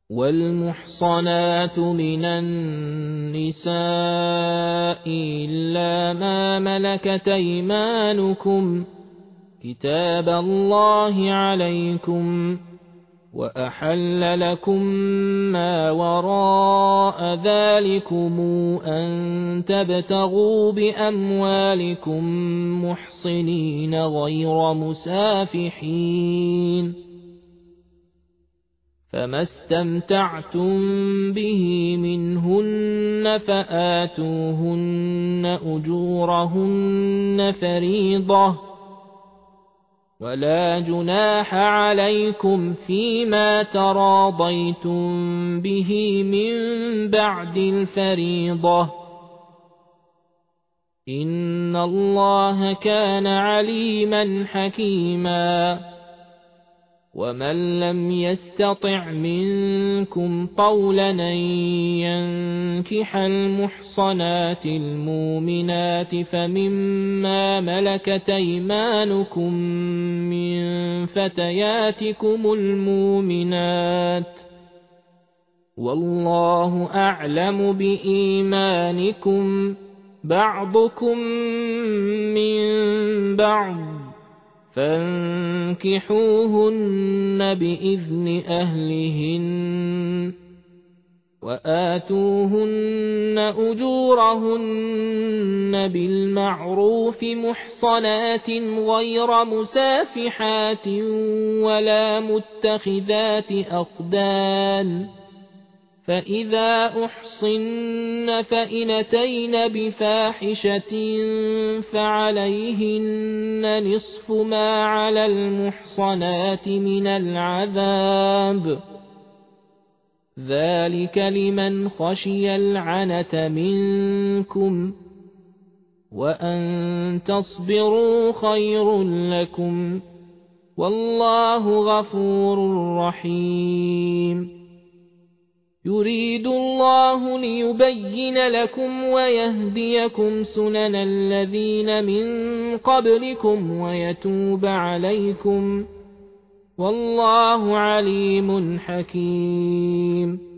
والمحصنات من النساء إلا ما ملكت أيمانكم كتاب الله عليكم وأحل لكم ما وراء ذلكم أن تبتغوا بأموالكم محصنين غير مسافحين فما استمتعتم به منهن فآتوهن أجورهن فريضة ولا جناح عليكم فيما تراضيتم به من بعد الفريضة إن الله كان عليما حكيما ومن لم يستطع منكم طولا أن ينكح المحصنات المؤمنات فمما ملكت أيمانكم من فتياتكم المؤمنات والله أعلم بإيمانكم بعضكم من بعض فانكحوهن بإذن أهلهن وآتوهن أجورهن بالمعروف محصنات غير مسافحات ولا متخذات أخدان فإذا أحصن فإن أتين بفاحشة فعليهن نصف ما على المحصنات من العذاب ذلك لمن خشي العنة منكم وأن تصبروا خير لكم والله غفور رحيم يريد الله ليبين لكم ويهديكم سنن الذين من قبلكم ويتوب عليكم والله عليم حكيم